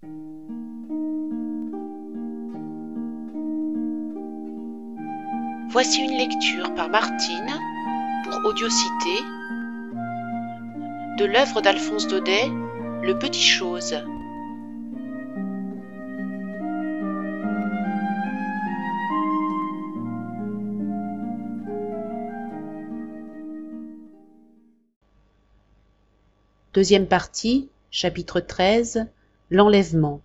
Voici une lecture par Martine pour Audiocité de l'œuvre d'Alphonse Daudet, Le Petit Chose. Deuxième partie, chapitre 13, L'enlèvement.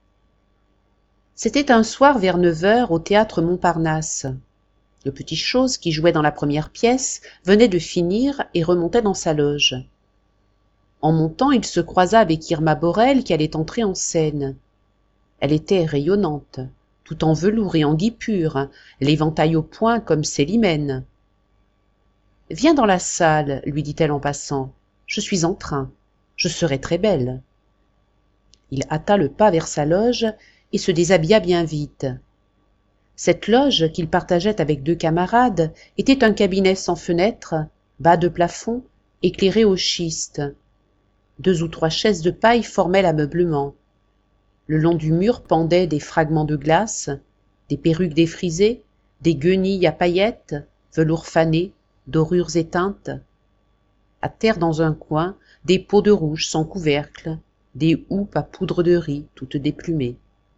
C'était un soir vers 9h au théâtre Montparnasse. Le Petit Chose, qui jouait dans la première pièce, venait de finir et remontait dans sa loge. En montant, il se croisa avec Irma Borel qui allait entrer en scène. Elle était rayonnante, tout en velours et en guipure, l'éventail au poing comme Célimène. « Viens dans la salle, lui dit-elle en passant. Je suis en train. Je serai très belle. » Il hâta le pas vers sa loge et se déshabilla bien vite. Cette loge, qu'il partageait avec 2 camarades, était un cabinet sans fenêtre, bas de plafond, éclairé au schiste. 2 ou 3 chaises de paille formaient l'ameublement. Le long du mur pendaient des fragments de glace, des perruques défrisées, des guenilles à paillettes, velours fané, dorures éteintes. À terre dans un coin, des pots de rouge sans couvercle, des houppes à poudre de riz, toutes déplumées.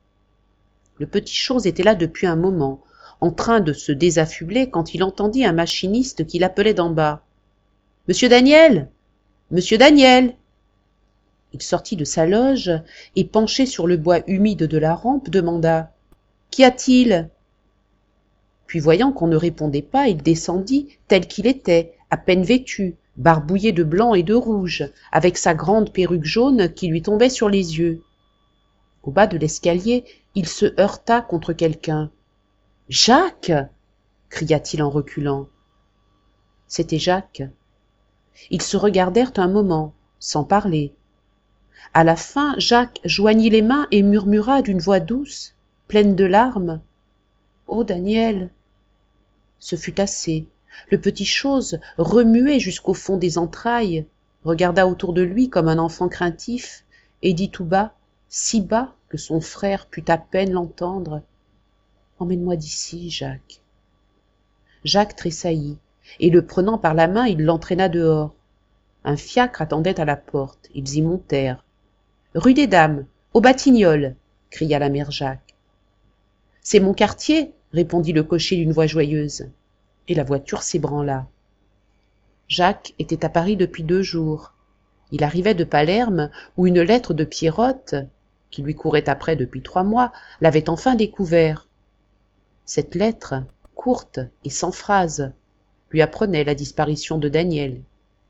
Le Petit Chose était là depuis un moment, en train de se désaffubler quand il entendit un machiniste qui l'appelait d'en bas. « Monsieur Daniel! Monsieur Daniel !» Il sortit de sa loge et, penché sur le bois humide de la rampe, demanda « Qu'y a-t-il » Puis voyant qu'on ne répondait pas, il descendit tel qu'il était, à peine vêtu, barbouillé de blanc et de rouge, avec sa grande perruque jaune qui lui tombait sur les yeux. Au bas de l'escalier, il se heurta contre quelqu'un. « Jacques !» cria-t-il en reculant. C'était Jacques. Ils se regardèrent un moment, sans parler. À la fin, Jacques joignit les mains et murmura d'une voix douce, pleine de larmes. « Oh, Daniel !» Ce fut assez. Le Petit Chose, remué jusqu'au fond des entrailles, regarda autour de lui comme un enfant craintif et dit tout bas, si bas que son frère put à peine l'entendre, « Emmène-moi d'ici, Jacques. » Jacques tressaillit, et le prenant par la main, il l'entraîna dehors. Un fiacre attendait à la porte, ils y montèrent. « Rue des Dames, aux Batignolles !» cria la mère Jacques. « C'est mon quartier !» répondit le cocher d'une voix joyeuse. Et la voiture s'ébranla. Jacques était à Paris depuis 2 jours. Il arrivait de Palerme, où une lettre de Pierrotte, qui lui courait après depuis 3 mois, l'avait enfin découvert. Cette lettre, courte et sans phrase, lui apprenait la disparition de Daniel.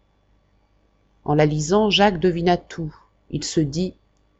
En la lisant, Jacques devina tout. Il se dit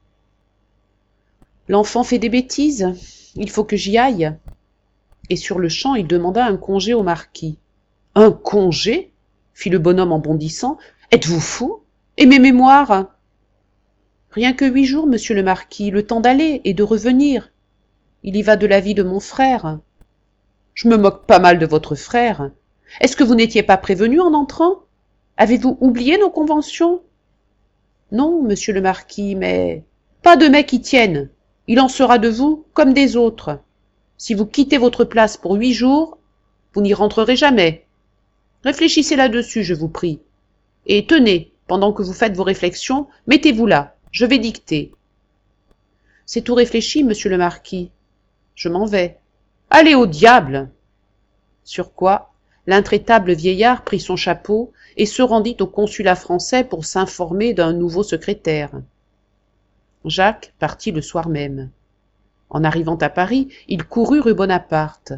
« L'enfant fait des bêtises, il faut que j'y aille. » Et sur-le-champ, il demanda un congé au marquis. « Un congé ?» fit le bonhomme en bondissant. « Êtes-vous fou? Et mes mémoires ?»« Rien que 8 jours, monsieur le marquis, le temps d'aller et de revenir. Il y va de la vie de mon frère. »« Je me moque pas mal de votre frère. Est-ce que vous n'étiez pas prévenu en entrant? Avez-vous oublié nos conventions? »« Non, monsieur le marquis, mais... »« Pas de mais qui tiennent. Il en sera de vous comme des autres. Si vous quittez votre place pour 8 jours, vous n'y rentrerez jamais. Réfléchissez là-dessus, je vous prie. Et tenez, pendant que vous faites vos réflexions, mettez-vous là, je vais dicter. »« C'est tout réfléchi, monsieur le marquis. Je m'en vais. »« Allez au diable !» Sur quoi, l'intraitable vieillard prit son chapeau et se rendit au consulat français pour s'informer d'un nouveau secrétaire. Jacques partit le soir même. En arrivant à Paris, il courut rue Bonaparte.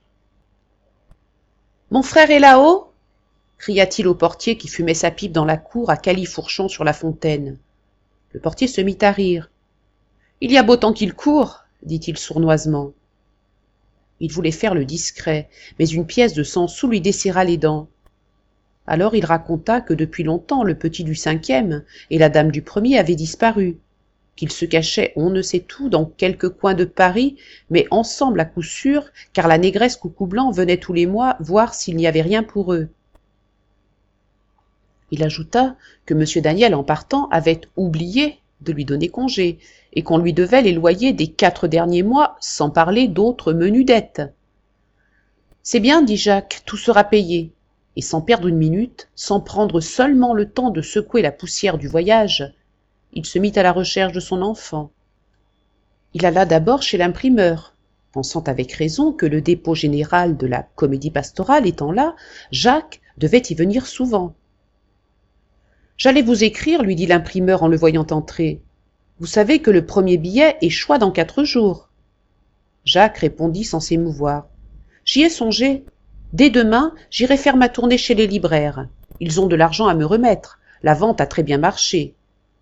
« Mon frère est là-haut » cria-t-il au portier qui fumait sa pipe dans la cour à califourchon sur la fontaine. Le portier se mit à rire. « Il y a beau temps qu'il court, » dit-il sournoisement. Il voulait faire le discret, mais une pièce de 100 sous lui desserra les dents. Alors il raconta que depuis longtemps le petit du 5e et la dame du 1er avaient disparu, qu'ils se cachaient on ne sait où dans quelque coin de Paris, mais ensemble à coup sûr, car la négresse Coucou-Blanc venait tous les mois voir s'il n'y avait rien pour eux. Il ajouta que M. Daniel, en partant, avait oublié de lui donner congé, et qu'on lui devait les loyers des 4 derniers mois, sans parler d'autres menues dettes. C'est bien, dit Jacques, tout sera payé. Et sans perdre une minute, sans prendre seulement le temps de secouer la poussière du voyage, il se mit à la recherche de son enfant. Il alla d'abord chez l'imprimeur, pensant avec raison que le dépôt général de la Comédie pastorale étant là, Jacques devait y venir souvent. « J'allais vous écrire, lui dit l'imprimeur en le voyant entrer. Vous savez que le premier billet échoit dans 4 jours. Jacques répondit sans s'émouvoir. « J'y ai songé. Dès demain, j'irai faire ma tournée chez les libraires. Ils ont de l'argent à me remettre. La vente a très bien marché. »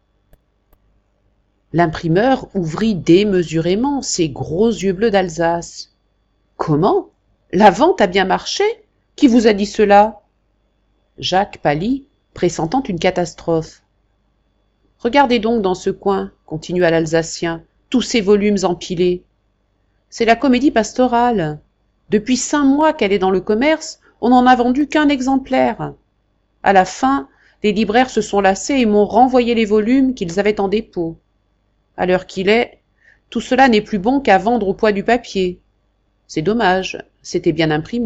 L'imprimeur ouvrit démesurément ses gros yeux bleus d'Alsace. « Comment? La vente a bien marché? Qui vous a dit cela ?» Jacques pâlit, pressentant une catastrophe. « Regardez donc dans ce coin, continua l'Alsacien, tous ces volumes empilés. C'est la Comédie pastorale. Depuis 5 mois qu'elle est dans le commerce, on n'en a vendu qu'un exemplaire. À la fin, les libraires se sont lassés et m'ont renvoyé les volumes qu'ils avaient en dépôt. À l'heure qu'il est, tout cela n'est plus bon qu'à vendre au poids du papier. C'est dommage, c'était bien imprimé. »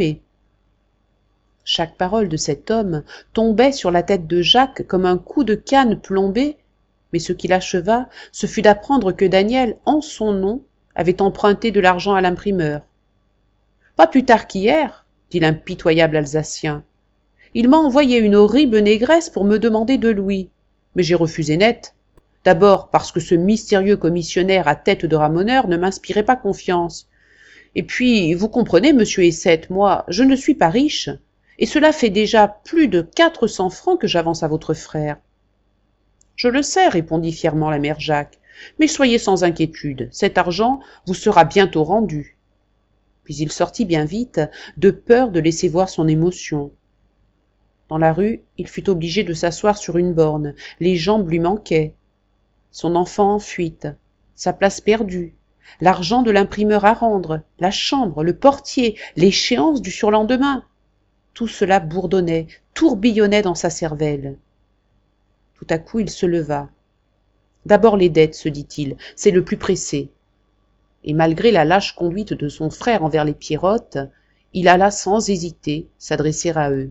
Chaque parole de cet homme tombait sur la tête de Jacques comme un coup de canne plombé, mais ce qui l'acheva, ce fut d'apprendre que Daniel, en son nom, avait emprunté de l'argent à l'imprimeur. « Pas plus tard qu'hier, » dit l'impitoyable Alsacien. « Il m'a envoyé une horrible négresse pour me demander 2 louis, mais j'ai refusé net. D'abord parce que ce mystérieux commissionnaire à tête de ramoneur ne m'inspirait pas confiance. Et puis, vous comprenez, monsieur Essette, moi, je ne suis pas riche, et cela fait déjà plus de 400 francs que j'avance à votre frère. »« Je le sais, répondit fièrement la mère Jacques, mais soyez sans inquiétude, cet argent vous sera bientôt rendu. » Puis il sortit bien vite, de peur de laisser voir son émotion. Dans la rue, il fut obligé de s'asseoir sur une borne, les jambes lui manquaient. Son enfant en fuite, sa place perdue, l'argent de l'imprimeur à rendre, la chambre, le portier, l'échéance du surlendemain. Tout cela bourdonnait, tourbillonnait dans sa cervelle. Tout à coup il se leva. D'abord les dettes, se dit-il, c'est le plus pressé. Et malgré la lâche conduite de son frère envers les Pierrottes, il alla sans hésiter s'adresser à eux.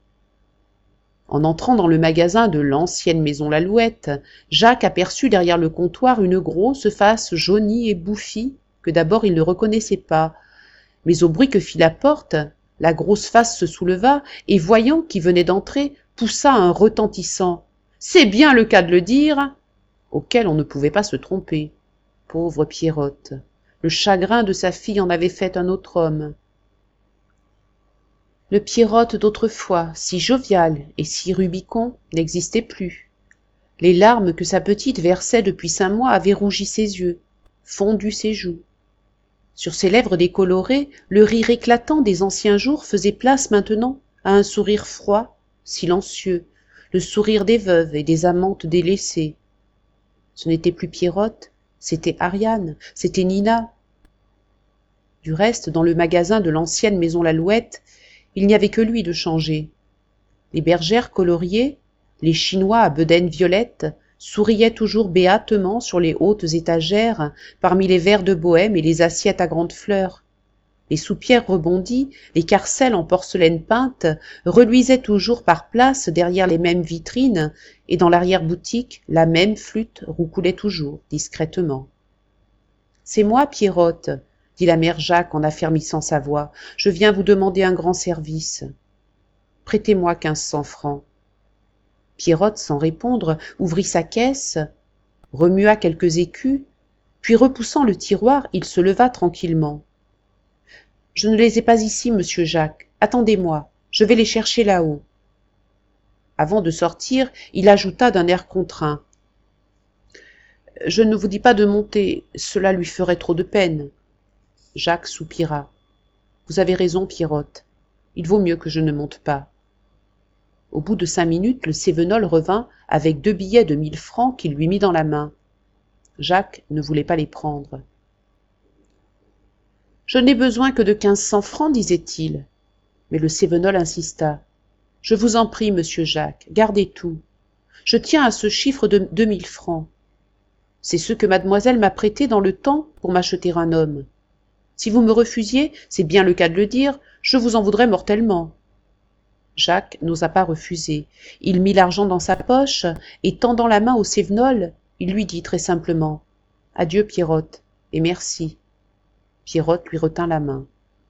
En entrant dans le magasin de l'ancienne maison Lalouette, Jacques aperçut derrière le comptoir une grosse face jaunie et bouffie que d'abord il ne reconnaissait pas. Mais au bruit que fit la porte, la grosse face se souleva et, voyant qui venait d'entrer, poussa un retentissant « C'est bien le cas de le dire !» auquel on ne pouvait pas se tromper. Pauvre Pierrotte, le chagrin de sa fille en avait fait un autre homme. Le Pierrotte d'autrefois, si jovial et si Rubicon, n'existait plus. Les larmes que sa petite versait depuis 5 mois avaient rougi ses yeux, fondu ses joues. Sur ses lèvres décolorées, le rire éclatant des anciens jours faisait place maintenant à un sourire froid, silencieux, le sourire des veuves et des amantes délaissées. Ce n'était plus Pierrotte, c'était Ariane, c'était Nina. Du reste, dans le magasin de l'ancienne maison Lalouette, il n'y avait que lui de changé. Les bergères coloriées, les chinois à bedaine violette, souriaient toujours béatement sur les hautes étagères, parmi les verres de bohème et les assiettes à grandes fleurs. Les soupières rebondies, les carcelles en porcelaine peinte, reluisaient toujours par places derrière les mêmes vitrines, et dans l'arrière-boutique, la même flûte roucoulait toujours, discrètement. « C'est moi, Pierrotte, » dit la mère Jacques en affermissant sa voix. « Je viens vous demander un grand service. Prêtez-moi 1500 francs. » Pierrotte, sans répondre, ouvrit sa caisse, remua quelques écus, puis repoussant le tiroir, il se leva tranquillement. « Je ne les ai pas ici, monsieur Jacques. Attendez-moi, je vais les chercher là-haut. » Avant de sortir, il ajouta d'un air contraint. « Je ne vous dis pas de monter, cela lui ferait trop de peine. » Jacques soupira. « Vous avez raison, Pierrotte. Il vaut mieux que je ne monte pas. » Au bout de 5 minutes, le Cévenol revint avec 2 billets de 1000 francs qu'il lui mit dans la main. Jacques ne voulait pas les prendre. « Je n'ai besoin que de 1500 francs, disait-il. Mais le Cévenol insista. « Je vous en prie, monsieur Jacques, gardez tout. Je tiens à ce chiffre de 2000 francs. C'est ce que mademoiselle m'a prêté dans le temps pour m'acheter un homme. Si vous me refusiez, c'est bien le cas de le dire, je vous en voudrais mortellement. » Jacques n'osa pas refuser. Il mit l'argent dans sa poche, et tendant la main au Cévenol, il lui dit très simplement « Adieu, Pierrotte, et merci. » Pierrotte lui retint la main.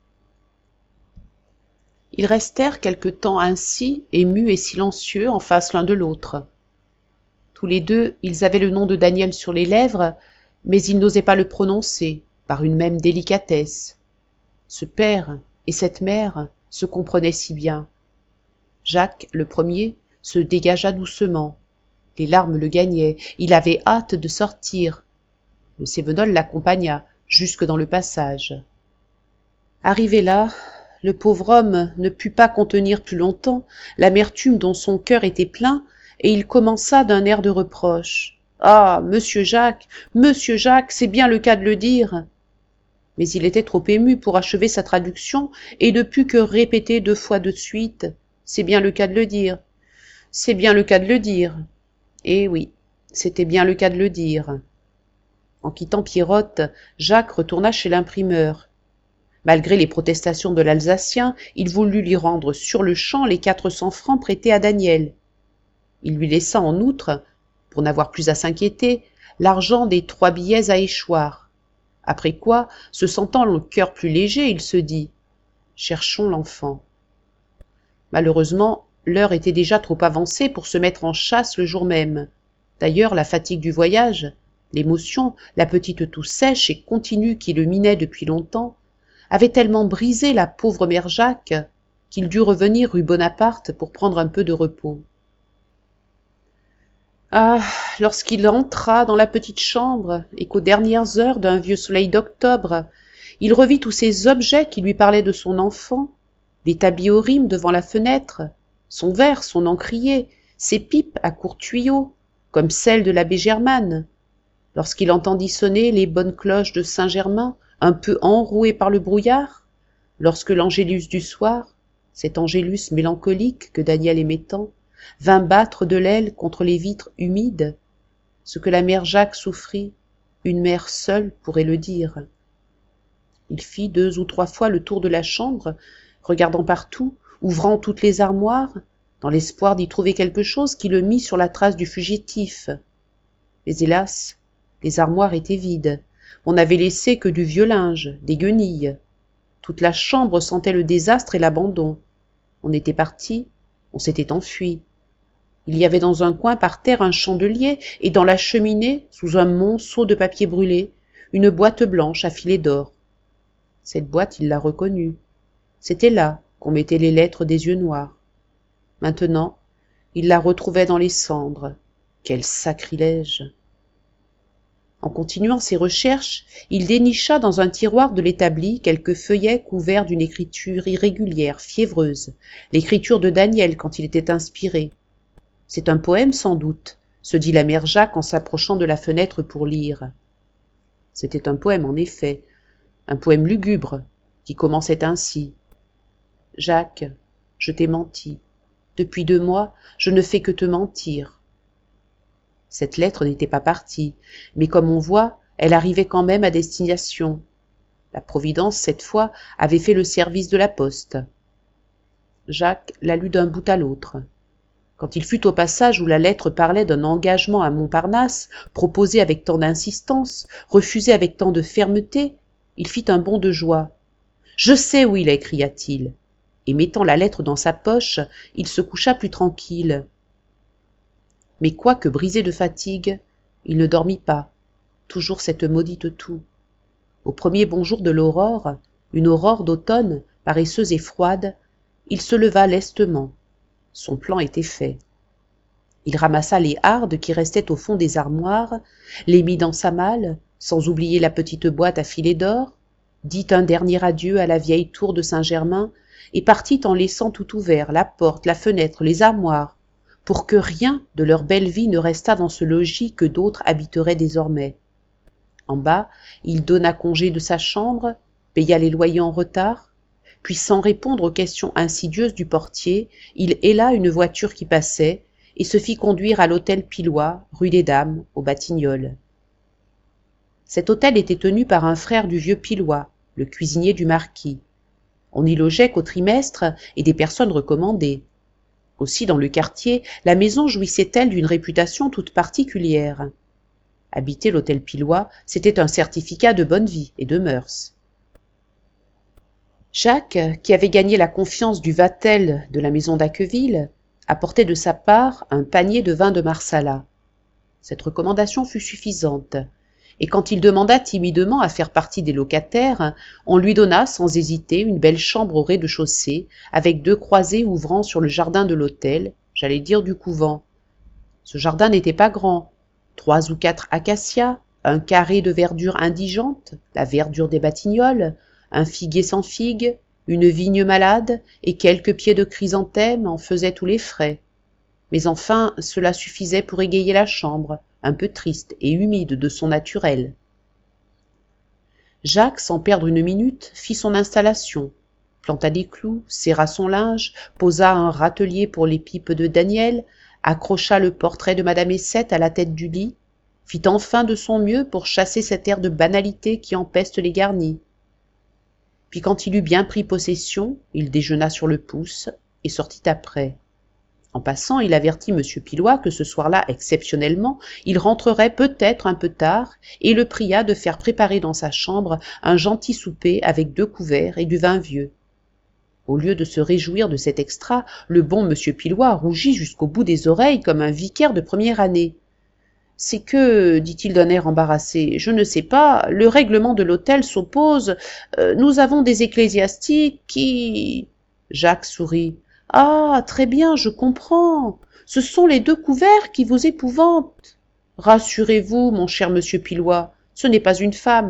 Ils restèrent quelque temps ainsi, émus et silencieux, en face l'un de l'autre. Tous les deux, ils avaient le nom de Daniel sur les lèvres, mais ils n'osaient pas le prononcer, par une même délicatesse. Ce père et cette mère se comprenaient si bien. Jacques, le premier, se dégagea doucement. Les larmes le gagnaient, il avait hâte de sortir. Le Cévenol l'accompagna jusque dans le passage. Arrivé là, le pauvre homme ne put pas contenir plus longtemps l'amertume dont son cœur était plein, et il commença d'un air de reproche. « Ah, monsieur Jacques, c'est bien le cas de le dire !» Mais il était trop ému pour achever sa traduction, et ne put que répéter 2 fois de suite « C'est bien le cas de le dire, c'est bien le cas de le dire. » Eh oui, c'était bien le cas de le dire. En quittant Pierrotte, Jacques retourna chez l'imprimeur. Malgré les protestations de l'Alsacien, il voulut lui rendre sur-le-champ les 400 francs prêtés à Daniel. Il lui laissa en outre, pour n'avoir plus à s'inquiéter, l'argent des 3 billets à échoir. Après quoi, se sentant le cœur plus léger, il se dit « Cherchons l'enfant. » Malheureusement, l'heure était déjà trop avancée pour se mettre en chasse le jour même. D'ailleurs, la fatigue du voyage, l'émotion, la petite toux sèche et continue qui le minait depuis longtemps, avait tellement brisé la pauvre mère Jacques qu'il dut revenir rue Bonaparte pour prendre un peu de repos. Ah, lorsqu'il entra dans la petite chambre et qu'aux dernières heures d'un vieux soleil d'octobre, il revit tous ces objets qui lui parlaient de son enfant, l'établi au rime devant la fenêtre, son verre, son encrier, ses pipes à courts tuyaux, comme celles de l'abbé Germane, lorsqu'il entendit sonner les bonnes cloches de Saint-Germain, un peu enrouées par le brouillard, lorsque l'angélus du soir, cet angélus mélancolique que Daniel aimait tant, vint battre de l'aile contre les vitres humides, ce que la mère Jacques souffrit, une mère seule pourrait le dire. Il fit 2 ou 3 fois le tour de la chambre, regardant partout, ouvrant toutes les armoires, dans l'espoir d'y trouver quelque chose qui le mît sur la trace du fugitif. Mais hélas, les armoires étaient vides. On n'avait laissé que du vieux linge, des guenilles. Toute la chambre sentait le désastre et l'abandon. On était parti, on s'était enfui. Il y avait dans un coin par terre un chandelier, et dans la cheminée, sous un monceau de papier brûlé, une boîte blanche à filets d'or. Cette boîte, il la reconnut. C'était là qu'on mettait les lettres des yeux noirs. Maintenant, il la retrouvait dans les cendres. Quel sacrilège! En continuant ses recherches, il dénicha dans un tiroir de l'établi quelques feuillets couverts d'une écriture irrégulière, fiévreuse, l'écriture de Daniel quand il était inspiré. C'est un poème sans doute, se dit la mère Jacques en s'approchant de la fenêtre pour lire. C'était un poème en effet, un poème lugubre, qui commençait ainsi. « Jacques, je t'ai menti. Depuis 2 mois, je ne fais que te mentir. » Cette lettre n'était pas partie, mais comme on voit, elle arrivait quand même à destination. La Providence, cette fois, avait fait le service de la poste. Jacques la lut d'un bout à l'autre. Quand il fut au passage où la lettre parlait d'un engagement à Montparnasse, proposé avec tant d'insistance, refusé avec tant de fermeté, il fit un bond de joie. « Je sais où il est !» cria-t-il. Et mettant la lettre dans sa poche, il se coucha plus tranquille. Mais quoique brisé de fatigue, il ne dormit pas, toujours cette maudite toux. Au premier bonjour de l'aurore, une aurore d'automne, paresseuse et froide, il se leva lestement. Son plan était fait. Il ramassa les hardes qui restaient au fond des armoires, les mit dans sa malle, sans oublier la petite boîte à filets d'or, dit un dernier adieu à la vieille tour de Saint-Germain et partit en laissant tout ouvert, la porte, la fenêtre, les armoires, pour que rien de leur belle vie ne restât dans ce logis que d'autres habiteraient désormais. En bas, il donna congé de sa chambre, paya les loyers en retard, puis sans répondre aux questions insidieuses du portier, il héla une voiture qui passait et se fit conduire à l'hôtel Pillois, rue des Dames, aux Batignolles. Cet hôtel était tenu par un frère du vieux Pilois, le cuisinier du marquis. On n'y logeait qu'au trimestre et des personnes recommandées. Aussi, dans le quartier, la maison jouissait-elle d'une réputation toute particulière. Habiter l'hôtel Pilois, c'était un certificat de bonne vie et de mœurs. Jacques, qui avait gagné la confiance du vatel de la maison d'Acqueville, apportait de sa part un panier de vin de Marsala. Cette recommandation fut suffisante, et quand il demanda timidement à faire partie des locataires, on lui donna sans hésiter une belle chambre au rez-de-chaussée, avec 2 croisées ouvrant sur le jardin de l'hôtel, j'allais dire du couvent. Ce jardin n'était pas grand, 3 ou 4 acacias, un carré de verdure indigente, la verdure des Batignolles, un figuier sans figues, une vigne malade et quelques pieds de chrysanthème en faisaient tous les frais. Mais enfin, cela suffisait pour égayer la chambre, un peu triste et humide de son naturel. Jacques, sans perdre une minute, fit son installation, planta des clous, serra son linge, posa un râtelier pour les pipes de Daniel, accrocha le portrait de madame Essette à la tête du lit, fit enfin de son mieux pour chasser cet air de banalité qui empeste les garnis. Puis quand il eut bien pris possession, il déjeuna sur le pouce et sortit après. En passant, il avertit M. Pilois que ce soir-là, exceptionnellement, il rentrerait peut-être un peu tard et le pria de faire préparer dans sa chambre un gentil souper avec 2 couverts et du vin vieux. Au lieu de se réjouir de cet extra, le bon M. Pilois rougit jusqu'au bout des oreilles comme un vicaire de première année. « C'est que, dit-il d'un air embarrassé, je ne sais pas, le règlement de l'hôtel s'oppose. Nous avons des ecclésiastiques qui… » Jacques sourit. « Ah, très bien, je comprends. Ce sont les 2 couverts qui vous épouvantent. Rassurez-vous, mon cher monsieur Pilois, ce n'est pas une femme. »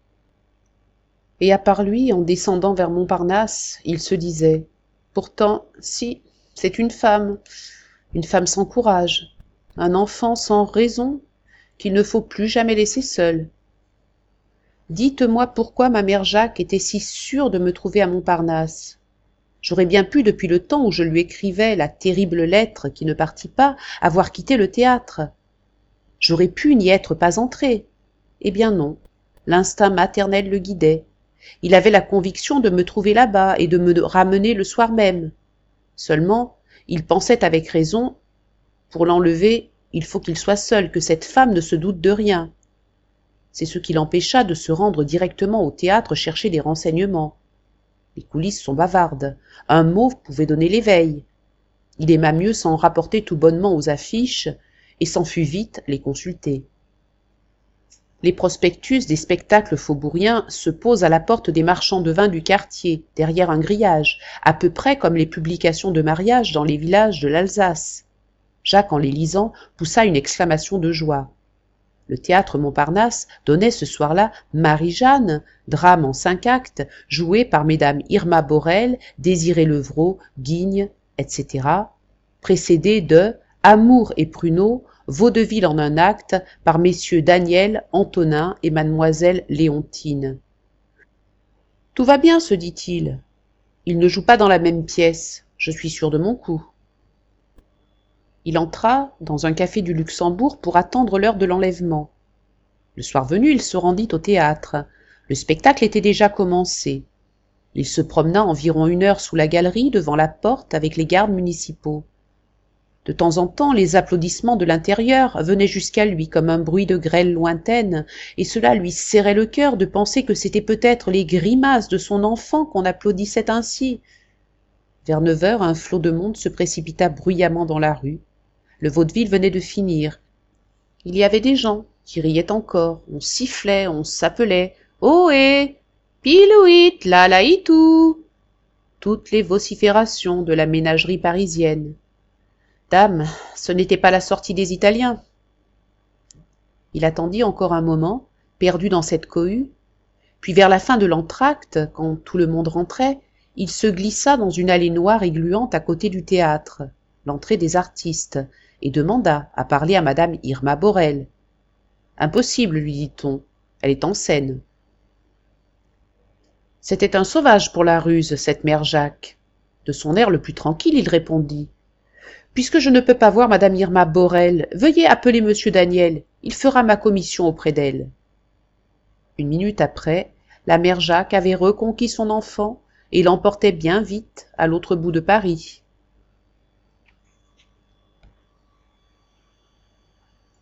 Et à part lui, en descendant vers Montparnasse, il se disait « Pourtant, si, c'est une femme sans courage. Un enfant sans raison, qu'il ne faut plus jamais laisser seul. Dites-moi pourquoi ma mère Jacques était si sûre de me trouver à Montparnasse. J'aurais bien pu, depuis le temps où je lui écrivais la terrible lettre qui ne partit pas, avoir quitté le théâtre. J'aurais pu n'y être pas entré. Eh bien non, l'instinct maternel le guidait. Il avait la conviction de me trouver là-bas et de me ramener le soir même. Seulement, il pensait avec raison, pour l'enlever, il faut qu'il soit seul, que cette femme ne se doute de rien. C'est ce qui l'empêcha de se rendre directement au théâtre chercher des renseignements. Les coulisses sont bavardes. Un mot pouvait donner l'éveil. Il aima mieux s'en rapporter tout bonnement aux affiches et s'en fut vite les consulter. Les prospectus des spectacles faubouriens se posent à la porte des marchands de vin du quartier, derrière un grillage, à peu près comme les publications de mariage dans les villages de l'Alsace. Jacques, en les lisant, poussa une exclamation de joie. Le théâtre Montparnasse donnait ce soir-là Marie-Jeanne, drame en 5 actes, joué par mesdames Irma Borel, Désirée Levrault, Guigne, etc., précédé de Amour et Pruneau, Vaudeville en 1 acte, par messieurs Daniel, Antonin et mademoiselle Léontine. Tout va bien, se dit-il. Ils ne jouent pas dans la même pièce, je suis sûr de mon coup. Il entra dans un café du Luxembourg pour attendre l'heure de l'enlèvement. Le soir venu, il se rendit au théâtre. Le spectacle était déjà commencé. Il se promena environ 1 heure sous la galerie devant la porte avec les gardes municipaux. De temps en temps, les applaudissements de l'intérieur venaient jusqu'à lui comme un bruit de grêle lointaine, et cela lui serrait le cœur de penser que c'étaient peut-être les grimaces de son enfant qu'on applaudissait ainsi. Vers 9 heures, un flot de monde se précipita bruyamment dans la rue. Le vaudeville venait de finir. Il y avait des gens qui riaient encore, on sifflait, on s'appelait « Ohé ! Pilouit, lalaïtou !» Toutes les vociférations de la ménagerie parisienne. Dame, ce n'était pas la sortie des Italiens. Il attendit encore un moment, perdu dans cette cohue, puis vers la fin de l'entr'acte, quand tout le monde rentrait, il se glissa dans une allée noire et gluante à côté du théâtre, l'entrée des artistes, et demanda à parler à madame Irma Borel. « Impossible, lui dit-on, elle est en scène. » C'était un sauvage pour la ruse, cette mère Jacques. De son air le plus tranquille, il répondit « Puisque je ne peux pas voir madame Irma Borel, veuillez appeler monsieur Daniel, il fera ma commission auprès d'elle. » une minute après, la mère Jacques avait reconquis son enfant et l'emportait bien vite à l'autre bout de Paris.